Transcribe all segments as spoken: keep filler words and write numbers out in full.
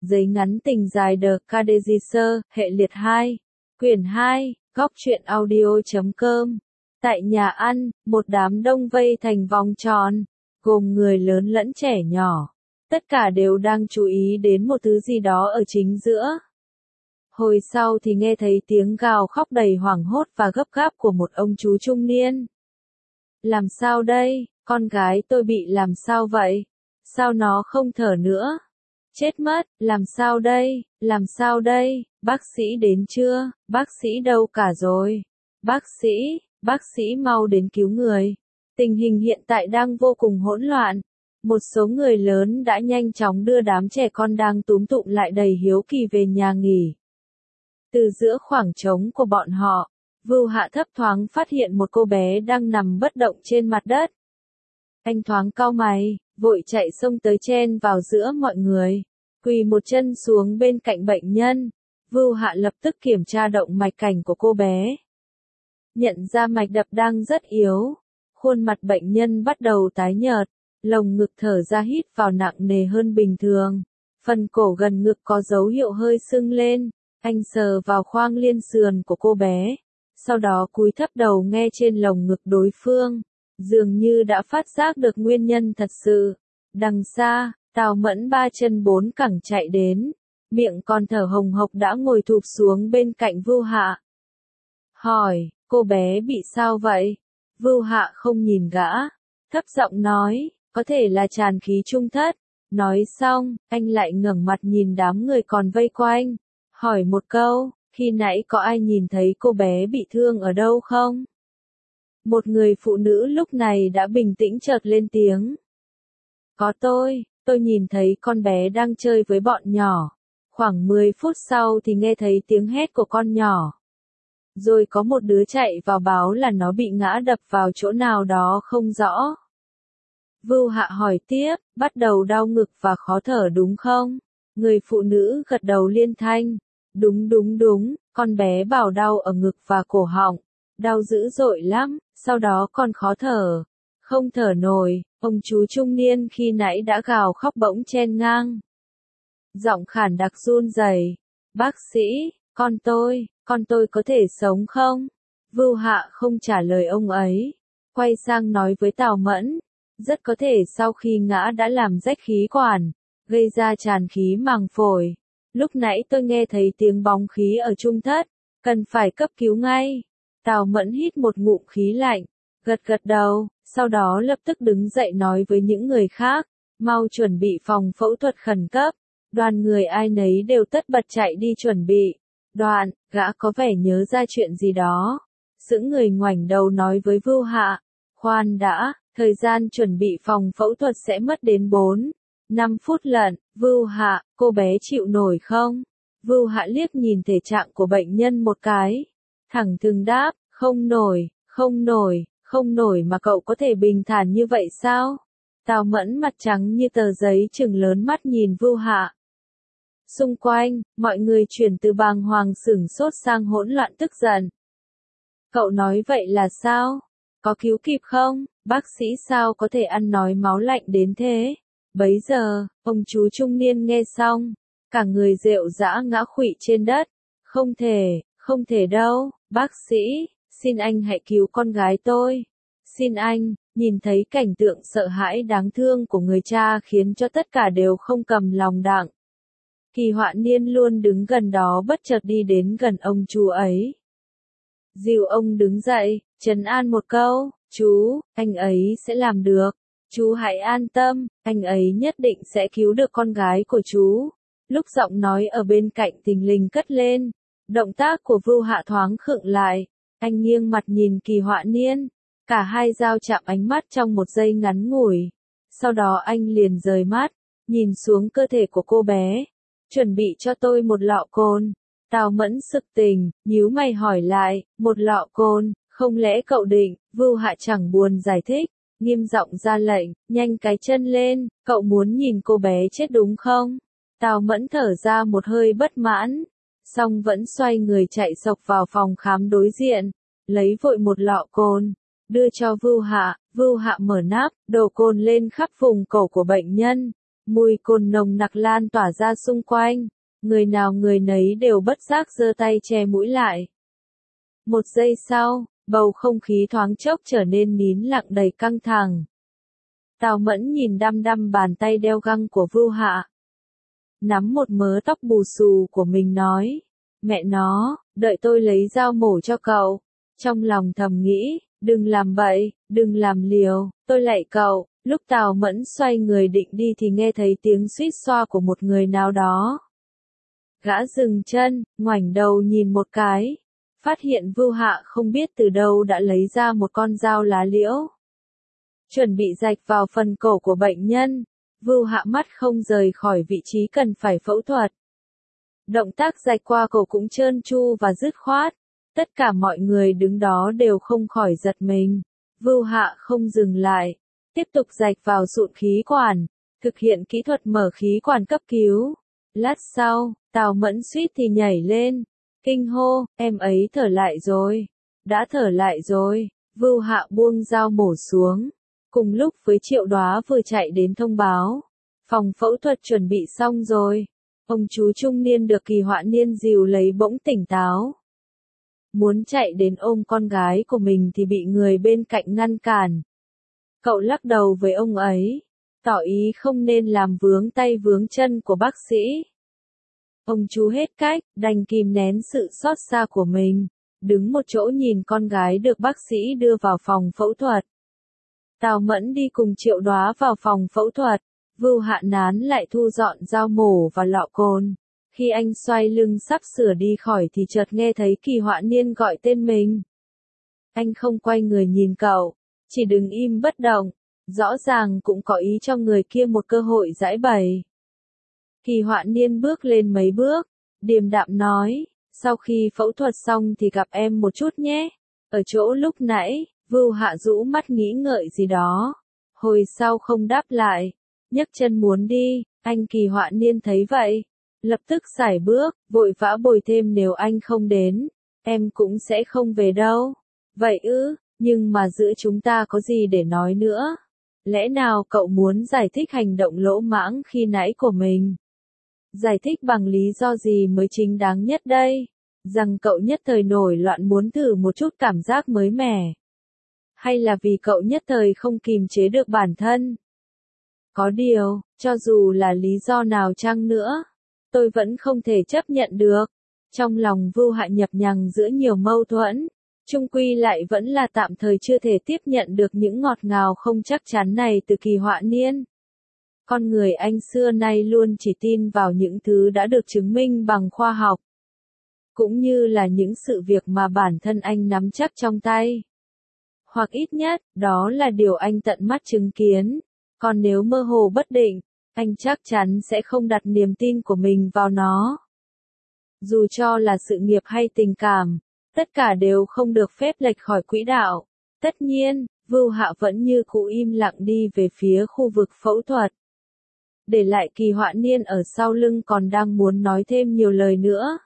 Giấy ngắn tình dài The Cadegisser, hệ liệt hai. Quyển hai, góc truyện audio chấm com. Tại nhà ăn, một đám đông vây thành vòng tròn, gồm người lớn lẫn trẻ nhỏ. Tất cả đều đang chú ý đến một thứ gì đó ở chính giữa. Hồi sau thì nghe thấy tiếng gào khóc đầy hoảng hốt và gấp gáp của một ông chú trung niên. Làm sao đây, con gái tôi bị làm sao vậy? Sao nó không thở nữa? Chết mất, làm sao đây, làm sao đây, bác sĩ đến chưa, bác sĩ đâu cả rồi? Bác sĩ, bác sĩ mau đến cứu người. Tình hình hiện tại đang vô cùng hỗn loạn. Một số người lớn đã nhanh chóng đưa đám trẻ con đang túm tụm lại đầy hiếu kỳ về nhà nghỉ. Từ giữa khoảng trống của bọn họ, Vưu Hạ thấp thoáng phát hiện một cô bé đang nằm bất động trên mặt đất. Anh thoáng cau mày, vội chạy xông tới chen vào giữa mọi người, quỳ một chân xuống bên cạnh bệnh nhân. Vưu Hạ lập tức kiểm tra động mạch cảnh của cô bé. Nhận ra mạch đập đang rất yếu, khuôn mặt bệnh nhân bắt đầu tái nhợt, lồng ngực thở ra hít vào nặng nề hơn bình thường. Phần cổ gần ngực có dấu hiệu hơi sưng lên, anh sờ vào khoang liên sườn của cô bé, sau đó cúi thấp đầu nghe trên lồng ngực đối phương, dường như đã phát giác được nguyên nhân thật sự. Đằng xa, Tào Mẫn ba chân bốn cẳng chạy đến, miệng còn thở hồng hộc đã ngồi thụp xuống bên cạnh Vưu Hạ. Hỏi, cô bé bị sao vậy? Vưu Hạ không nhìn gã, thấp giọng nói, có thể là tràn khí trung thất. Nói xong, anh lại ngẩng mặt nhìn đám người còn vây quanh, hỏi một câu, khi nãy có ai nhìn thấy cô bé bị thương ở đâu không? Một người phụ nữ lúc này đã bình tĩnh chợt lên tiếng. Có tôi, tôi nhìn thấy con bé đang chơi với bọn nhỏ. Khoảng mười phút sau thì nghe thấy tiếng hét của con nhỏ. Rồi có một đứa chạy vào báo là nó bị ngã đập vào chỗ nào đó không rõ. Vưu Hạ hỏi tiếp, bắt đầu đau ngực và khó thở đúng không? Người phụ nữ gật đầu liên thanh. Đúng đúng đúng, con bé bảo đau ở ngực và cổ họng. Đau dữ dội lắm, sau đó còn khó thở. Không thở nổi, ông chú trung niên khi nãy đã gào khóc bỗng chen ngang. Giọng khản đặc run rẩy. Bác sĩ, con tôi, con tôi có thể sống không? Vưu Hạ không trả lời ông ấy. Quay sang nói với Tào Mẫn. Rất có thể sau khi ngã đã làm rách khí quản, gây ra tràn khí màng phổi. Lúc nãy tôi nghe thấy tiếng bóng khí ở trung thất, cần phải cấp cứu ngay. Tào Mẫn hít một ngụm khí lạnh, gật gật đầu, sau đó lập tức đứng dậy nói với những người khác, mau chuẩn bị phòng phẫu thuật khẩn cấp. Đoàn người ai nấy đều tất bật chạy đi chuẩn bị. Đoạn, gã có vẻ nhớ ra chuyện gì đó. Sững người ngoảnh đầu nói với Vưu Hạ, khoan đã, thời gian chuẩn bị phòng phẫu thuật sẽ mất đến bốn, năm phút lận. Vưu Hạ, cô bé chịu nổi không? Vưu Hạ liếc nhìn thể trạng của bệnh nhân một cái. Thẳng thừng đáp, không nổi, không nổi, không nổi mà cậu có thể bình thản như vậy sao? Tào Mẫn mặt trắng như tờ giấy trừng lớn mắt nhìn Vưu Hạ. Xung quanh, mọi người chuyển từ bàng hoàng sửng sốt sang hỗn loạn tức giận. Cậu nói vậy là sao? Có cứu kịp không? Bác sĩ sao có thể ăn nói máu lạnh đến thế? Bấy giờ, ông chú trung niên nghe xong, cả người rệu rã ngã khuỵu trên đất. Không thể, không thể đâu, bác sĩ, xin anh hãy cứu con gái tôi. Xin anh. Nhìn thấy cảnh tượng sợ hãi đáng thương của người cha khiến cho tất cả đều không cầm lòng đặng. Kỳ Họa Niên luôn đứng gần đó bất chợt đi đến gần ông chú ấy. Dìu ông đứng dậy, trấn an một câu, chú, anh ấy sẽ làm được. Chú hãy an tâm, anh ấy nhất định sẽ cứu được con gái của chú. Lúc giọng nói ở bên cạnh thình lình cất lên, động tác của Vưu Hạ thoáng khựng lại. Anh nghiêng mặt nhìn Kỳ Họa Niên. Cả hai giao chạm ánh mắt trong một giây ngắn ngủi. Sau đó anh liền rời mắt, nhìn xuống cơ thể của cô bé. Chuẩn bị cho tôi một lọ cồn. Tào Mẫn sực tỉnh, nhíu mày hỏi lại, một lọ cồn, không lẽ cậu định? Vưu Hạ chẳng buồn giải thích, nghiêm giọng ra lệnh, nhanh cái chân lên, cậu muốn nhìn cô bé chết đúng không? Tào Mẫn thở ra một hơi bất mãn, song vẫn xoay người chạy xộc vào phòng khám đối diện, lấy vội một lọ cồn, đưa cho Vưu Hạ. Vưu Hạ mở nắp, đổ cồn lên khắp vùng cổ của bệnh nhân, Mùi cồn nồng nặc lan tỏa ra xung quanh, người nào người nấy đều bất giác giơ tay che mũi lại. Một giây sau, bầu không khí thoáng chốc trở nên nín lặng đầy căng thẳng. Tào Mẫn nhìn đăm đăm bàn tay đeo găng của Vưu Hạ. Nắm một mớ tóc bù xù của mình nói, mẹ nó, đợi tôi lấy dao mổ cho cậu. Trong lòng thầm nghĩ, đừng làm bậy, đừng làm liều, tôi lạy cậu. Lúc Tào Mẫn xoay người định đi thì nghe thấy tiếng suýt xoa của một người nào đó. Gã dừng chân, ngoảnh đầu nhìn một cái, phát hiện Vưu Hạ không biết từ đâu đã lấy ra một con dao lá liễu. Chuẩn bị rạch vào phần cổ của bệnh nhân, Vưu Hạ mắt không rời khỏi vị trí cần phải phẫu thuật. Động tác rạch qua cổ cũng trơn tru và dứt khoát, tất cả mọi người đứng đó đều không khỏi giật mình. Vưu Hạ không dừng lại, tiếp tục rạch vào sụn khí quản, thực hiện kỹ thuật mở khí quản cấp cứu. Lát sau, Tào Mẫn suýt thì nhảy lên, kinh hô, em ấy thở lại rồi, đã thở lại rồi. Vưu Hạ buông dao mổ xuống, cùng lúc với Triệu Đóa vừa chạy đến thông báo, phòng phẫu thuật chuẩn bị xong rồi. Ông chú trung niên được Kỳ Họa Niên dìu lấy bỗng tỉnh táo. Muốn chạy đến ôm con gái của mình thì bị người bên cạnh ngăn cản. Cậu lắc đầu với ông ấy, tỏ ý không nên làm vướng tay vướng chân của bác sĩ. Ông chú hết cách, đành kìm nén sự xót xa của mình, đứng một chỗ nhìn con gái được bác sĩ đưa vào phòng phẫu thuật. Tào Mẫn đi cùng Triệu Đóa vào phòng phẫu thuật, Vưu Hạ nán lại thu dọn dao mổ và lọ cồn. Khi anh xoay lưng sắp sửa đi khỏi thì chợt nghe thấy Kỳ Họa Niên gọi tên mình. Anh không quay người nhìn cậu, chỉ đứng im bất động, rõ ràng cũng có ý cho người kia một cơ hội giãi bày. Kỳ Họa Niên bước lên mấy bước, điềm đạm nói, sau khi phẫu thuật xong thì gặp em một chút nhé. Ở chỗ lúc nãy, Vưu Hạ rũ mắt nghĩ ngợi gì đó, hồi sau không đáp lại, nhấc chân muốn đi. Anh Kỳ Họa Niên thấy vậy, lập tức sải bước, vội vã bồi thêm, nếu anh không đến, em cũng sẽ không về đâu. Vậy ư, nhưng mà giữa chúng ta có gì để nói nữa? Lẽ nào cậu muốn giải thích hành động lỗ mãng khi nãy của mình? Giải thích bằng lý do gì mới chính đáng nhất đây? Rằng cậu nhất thời nổi loạn muốn thử một chút cảm giác mới mẻ? Hay là vì cậu nhất thời không kìm chế được bản thân? Có điều, cho dù là lý do nào chăng nữa, tôi vẫn không thể chấp nhận được. Trong lòng Vưu Hạ nhập nhằng giữa nhiều mâu thuẫn, chung quy lại vẫn là tạm thời chưa thể tiếp nhận được những ngọt ngào không chắc chắn này từ Kỳ Họa Niên. Con người anh xưa nay luôn chỉ tin vào những thứ đã được chứng minh bằng khoa học, cũng như là những sự việc mà bản thân anh nắm chắc trong tay. Hoặc ít nhất, đó là điều anh tận mắt chứng kiến. Còn nếu mơ hồ bất định, anh chắc chắn sẽ không đặt niềm tin của mình vào nó. Dù cho là sự nghiệp hay tình cảm, tất cả đều không được phép lệch khỏi quỹ đạo. Tất nhiên, Vưu Hạ vẫn như cũ im lặng đi về phía khu vực phẫu thuật, để lại Kỳ Họa Niên ở sau lưng còn đang muốn nói thêm nhiều lời nữa.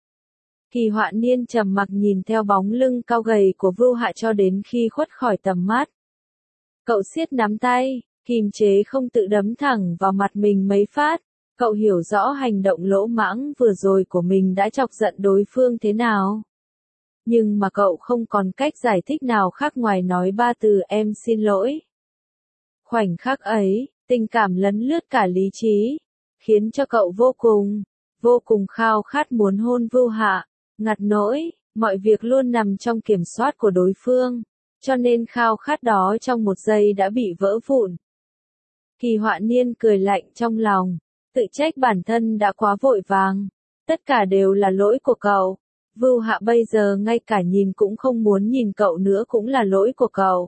Kỳ Họa Niên trầm mặc nhìn theo bóng lưng cao gầy của Vưu Hạ cho đến khi khuất khỏi tầm mắt. Cậu siết nắm tay, kìm chế không tự đấm thẳng vào mặt mình mấy phát. Cậu hiểu rõ hành động lỗ mãng vừa rồi của mình đã chọc giận đối phương thế nào. Nhưng mà cậu không còn cách giải thích nào khác ngoài nói ba từ em xin lỗi. Khoảnh khắc ấy, tình cảm lấn lướt cả lý trí, khiến cho cậu vô cùng, vô cùng khao khát muốn hôn Vưu Hạ. Ngặt nỗi, mọi việc luôn nằm trong kiểm soát của đối phương, cho nên khao khát đó trong một giây đã bị vỡ vụn. Kỳ Họa Niên cười lạnh trong lòng, tự trách bản thân đã quá vội vàng. Tất cả đều là lỗi của cậu. Vưu Hạ bây giờ ngay cả nhìn cũng không muốn nhìn cậu nữa cũng là lỗi của cậu.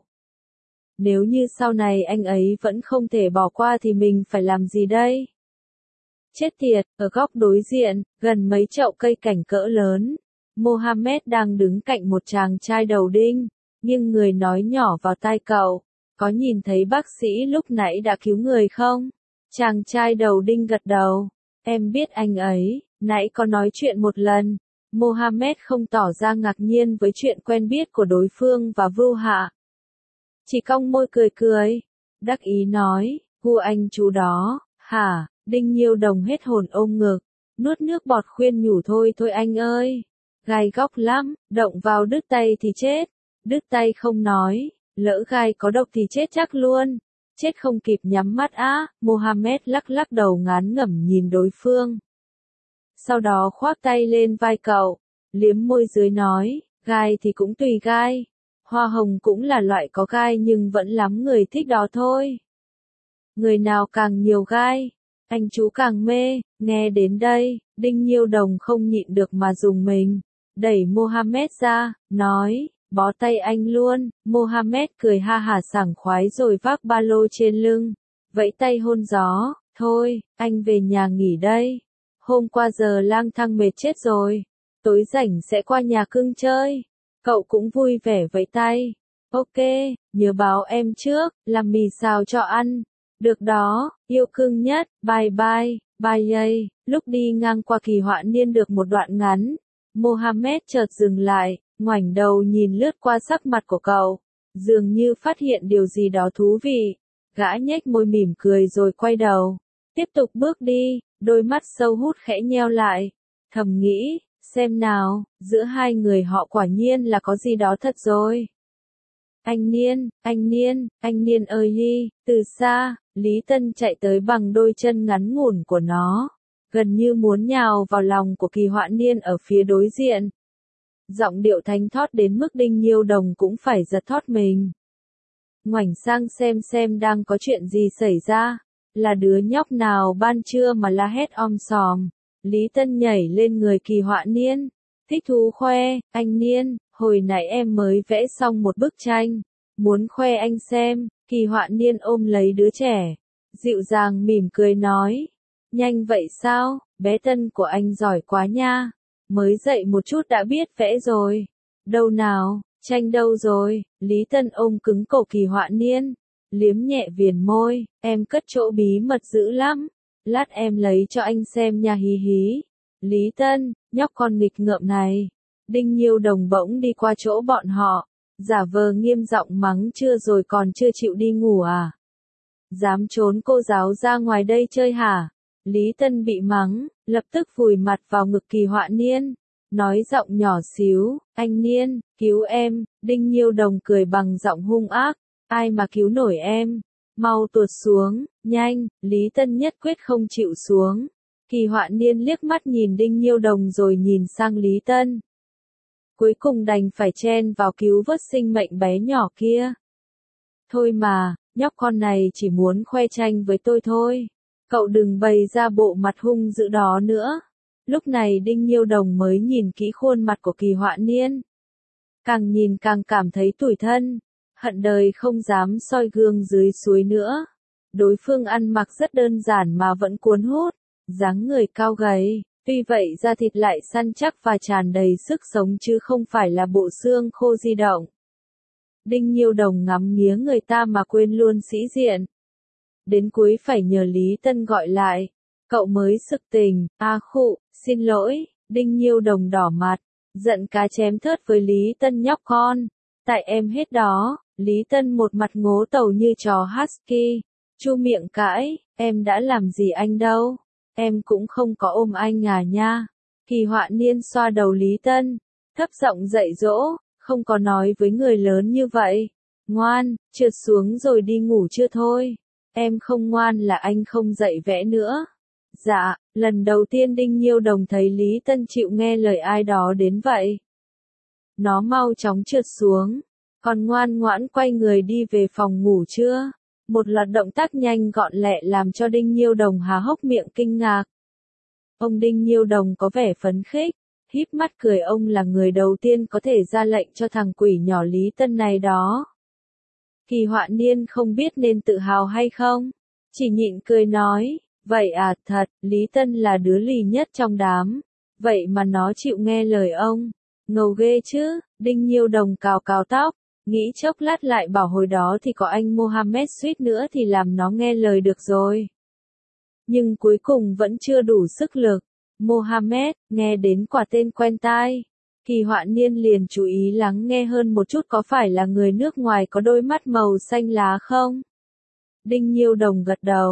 Nếu như sau này anh ấy vẫn không thể bỏ qua thì mình phải làm gì đây? Chết tiệt, ở góc đối diện, gần mấy chậu cây cảnh cỡ lớn, Mohammed đang đứng cạnh một chàng trai đầu đinh, nhưng người nói nhỏ vào tai cậu, có nhìn thấy bác sĩ lúc nãy đã cứu người không? Chàng trai đầu đinh gật đầu, em biết anh ấy, nãy có nói chuyện một lần. Mohammed không tỏ ra ngạc nhiên với chuyện quen biết của đối phương và Vưu Hạ. Chỉ cong môi cười cười, đắc ý nói, gu anh chú đó, Hả, Đinh Nhiêu Đồng hết hồn ôm ngực, nuốt nước bọt khuyên nhủ thôi thôi anh ơi. Gai góc lắm, động vào đứt tay thì chết. Đứt tay không nói, lỡ gai có độc thì chết chắc luôn. Chết không kịp nhắm mắt á, Mohammed lắc lắc đầu ngán ngẩm nhìn đối phương. Sau đó khoác tay lên vai cậu, liếm môi dưới nói, gai thì cũng tùy gai. Hoa hồng cũng là loại có gai nhưng vẫn lắm người thích đó thôi. Người nào càng nhiều gai, anh chú càng mê. Nghe đến đây, Đinh Nhiêu Đồng không nhịn được mà dùng mình, đẩy Mohammed ra, nói, bó tay anh luôn. Mohammed cười ha hả sảng khoái rồi vác ba lô trên lưng, vẫy tay hôn gió, thôi, anh về nhà nghỉ đây. Hôm qua giờ lang thang mệt chết rồi, tối rảnh sẽ qua nhà cưng chơi. Cậu cũng vui vẻ vẫy tay, ok, nhớ báo em trước, làm mì xào cho ăn. Được đó, yêu cưng nhất, bye bye, bye yay. Lúc đi ngang qua Kỳ Họa Niên được một đoạn ngắn, Mohammed chợt dừng lại, ngoảnh đầu nhìn lướt qua sắc mặt của cậu, dường như phát hiện điều gì đó thú vị. Gã nhếch môi mỉm cười rồi quay đầu, tiếp tục bước đi, đôi mắt sâu hút khẽ nheo lại, thầm nghĩ, xem nào, giữa hai người họ quả nhiên là có gì đó thật rồi. Anh Niên, anh Niên, anh Niên ơi hi, từ xa, Lý Tân chạy tới bằng đôi chân ngắn ngủn của nó, gần như muốn nhào vào lòng của Kỳ Họa Niên ở phía đối diện. Giọng điệu thánh thót đến mức Đinh Nhiêu Đồng cũng phải giật thót mình. Ngoảnh sang xem xem đang có chuyện gì xảy ra, là đứa nhóc nào ban trưa mà la hét om sòm. Lý Tân nhảy lên người Kỳ Họa Niên, thích thú khoe, anh Niên, hồi nãy em mới vẽ xong một bức tranh, muốn khoe anh xem. Kỳ Họa Niên ôm lấy đứa trẻ, dịu dàng mỉm cười nói, nhanh vậy sao, bé Tân của anh giỏi quá nha, mới dậy một chút đã biết vẽ rồi. Đâu nào, tranh đâu rồi? Lý Tân ôm cứng cổ Kỳ Họa Niên, liếm nhẹ viền môi, em cất chỗ bí mật dữ lắm, lát em lấy cho anh xem nha hí hí. Lý Tân, nhóc con nghịch ngợm này. Đinh Nhiêu Đồng bỗng đi qua chỗ bọn họ, giả vờ nghiêm giọng mắng, chưa rồi còn chưa chịu đi ngủ à? Dám trốn cô giáo ra ngoài đây chơi hả? Lý Tân bị mắng, lập tức vùi mặt vào ngực Kỳ Họa Niên, nói giọng nhỏ xíu, anh Niên, cứu em. Đinh Nhiêu Đồng cười bằng giọng hung ác, ai mà cứu nổi em, mau tuột xuống, nhanh. Lý Tân nhất quyết không chịu xuống. Kỳ Họa Niên liếc mắt nhìn Đinh Nhiêu Đồng rồi nhìn sang Lý Tân. Cuối cùng đành phải chen vào cứu vớt sinh mệnh bé nhỏ kia. Thôi mà, nhóc con này chỉ muốn khoe tranh với tôi thôi. Cậu đừng bày ra bộ mặt hung dữ đó nữa. Lúc này Đinh Nhiêu Đồng mới nhìn kỹ khuôn mặt của Kỳ Họa Niên. Càng nhìn càng cảm thấy tủi thân, hận đời không dám soi gương dưới suối nữa. Đối phương ăn mặc rất đơn giản mà vẫn cuốn hút, dáng người cao gầy, tuy vậy da thịt lại săn chắc và tràn đầy sức sống chứ không phải là bộ xương khô di động. Đinh Nhiêu Đồng ngắm nghía người ta mà quên luôn sĩ diện. Đến cuối phải nhờ Lý Tân gọi lại, cậu mới sực tỉnh, a à khụ, xin lỗi. Đinh Nhiêu Đồng đỏ mặt, giận cá chém thớt với Lý Tân, nhóc con, tại em hết đó. Lý Tân một mặt ngố tàu như chó husky, chu miệng cãi, em đã làm gì anh đâu, em cũng không có ôm anh à nha. Kỳ Họa Niên xoa đầu Lý Tân, thấp giọng dạy dỗ, không có nói với người lớn như vậy. Ngoan, trượt xuống rồi đi ngủ chưa thôi. Em không ngoan là anh không dạy vẽ nữa. Dạ, lần đầu tiên Đinh Nhiêu Đồng thấy Lý Tân chịu nghe lời ai đó đến vậy. Nó mau chóng trượt xuống, còn ngoan ngoãn quay người đi về phòng ngủ chưa. Một loạt động tác nhanh gọn lẹ làm cho Đinh Nhiêu Đồng há hốc miệng kinh ngạc. Ông Đinh Nhiêu Đồng có vẻ phấn khích, híp mắt cười, ông là người đầu tiên có thể ra lệnh cho thằng quỷ nhỏ Lý Tân này đó. Kỳ Họa Niên không biết nên tự hào hay không, chỉ nhịn cười nói, vậy à, thật, Lý Tân là đứa lì nhất trong đám, vậy mà nó chịu nghe lời ông, ngầu ghê chứ. Đinh Nhiêu Đồng cào cào tóc, nghĩ chốc lát lại bảo hồi đó thì có anh Mohammed suýt nữa thì làm nó nghe lời được rồi. Nhưng cuối cùng vẫn chưa đủ sức lực. Mohammed, nghe đến quả tên quen tai. Kỳ Họa Niên liền chú ý lắng nghe hơn một chút, có phải là người nước ngoài có đôi mắt màu xanh lá không? Đinh Nhiêu Đồng gật đầu.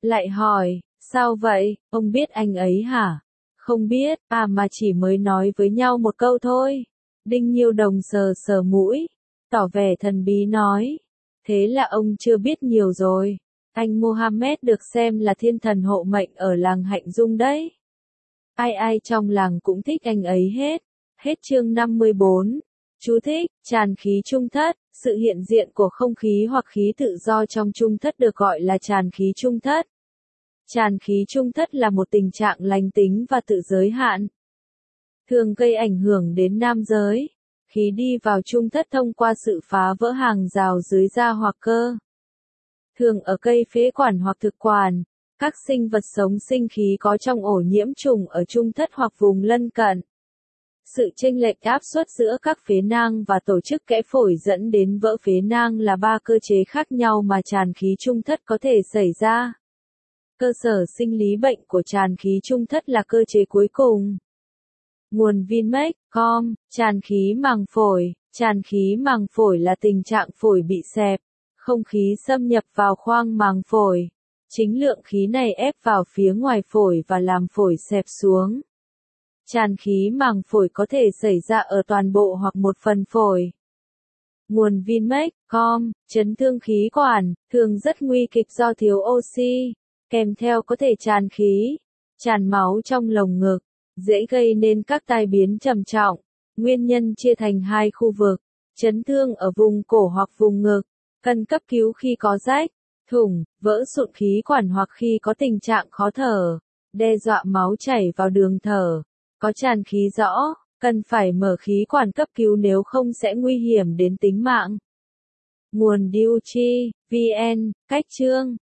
Lại hỏi, sao vậy, ông biết anh ấy hả? Không biết, à mà chỉ mới nói với nhau một câu thôi. Đinh Nhiêu Đồng sờ sờ mũi, tỏ vẻ thần bí nói. Thế là ông chưa biết nhiều rồi. Anh Mohammed được xem là thiên thần hộ mệnh ở làng Hạnh Dung đấy. Ai ai trong làng cũng thích anh ấy hết. Hết chương năm mươi bốn. Chú thích, tràn khí trung thất, sự hiện diện của không khí hoặc khí tự do trong trung thất được gọi là tràn khí trung thất. Tràn khí trung thất là một tình trạng lành tính và tự giới hạn, thường gây ảnh hưởng đến nam giới. Khí đi vào trung thất thông qua sự phá vỡ hàng rào dưới da hoặc cơ. Thường ở cây phế quản hoặc thực quản, các sinh vật sống sinh khí có trong ổ nhiễm trùng ở trung thất hoặc vùng lân cận. Sự chênh lệch áp suất giữa các phế nang và tổ chức kẽ phổi dẫn đến vỡ phế nang là ba cơ chế khác nhau mà tràn khí trung thất có thể xảy ra. Cơ sở sinh lý bệnh của tràn khí trung thất là cơ chế cuối cùng. Nguồn Vinmec chấm com, tràn khí màng phổi. Tràn khí màng phổi là tình trạng phổi bị xẹp, không khí xâm nhập vào khoang màng phổi. Chính lượng khí này ép vào phía ngoài phổi và làm phổi xẹp xuống. Tràn khí màng phổi có thể xảy ra ở toàn bộ hoặc một phần phổi. Nguồn Vinmec chấm com, chấn thương khí quản, thường rất nguy kịch do thiếu oxy, kèm theo có thể tràn khí, tràn máu trong lồng ngực, dễ gây nên các tai biến trầm trọng. Nguyên nhân chia thành hai khu vực, chấn thương ở vùng cổ hoặc vùng ngực, cần cấp cứu khi có rách, thủng, vỡ sụn khí quản hoặc khi có tình trạng khó thở, đe dọa máu chảy vào đường thở, có tràn khí rõ, cần phải mở khí quản cấp cứu nếu không sẽ nguy hiểm đến tính mạng. Nguồn Diu Chi, vê en, cách chương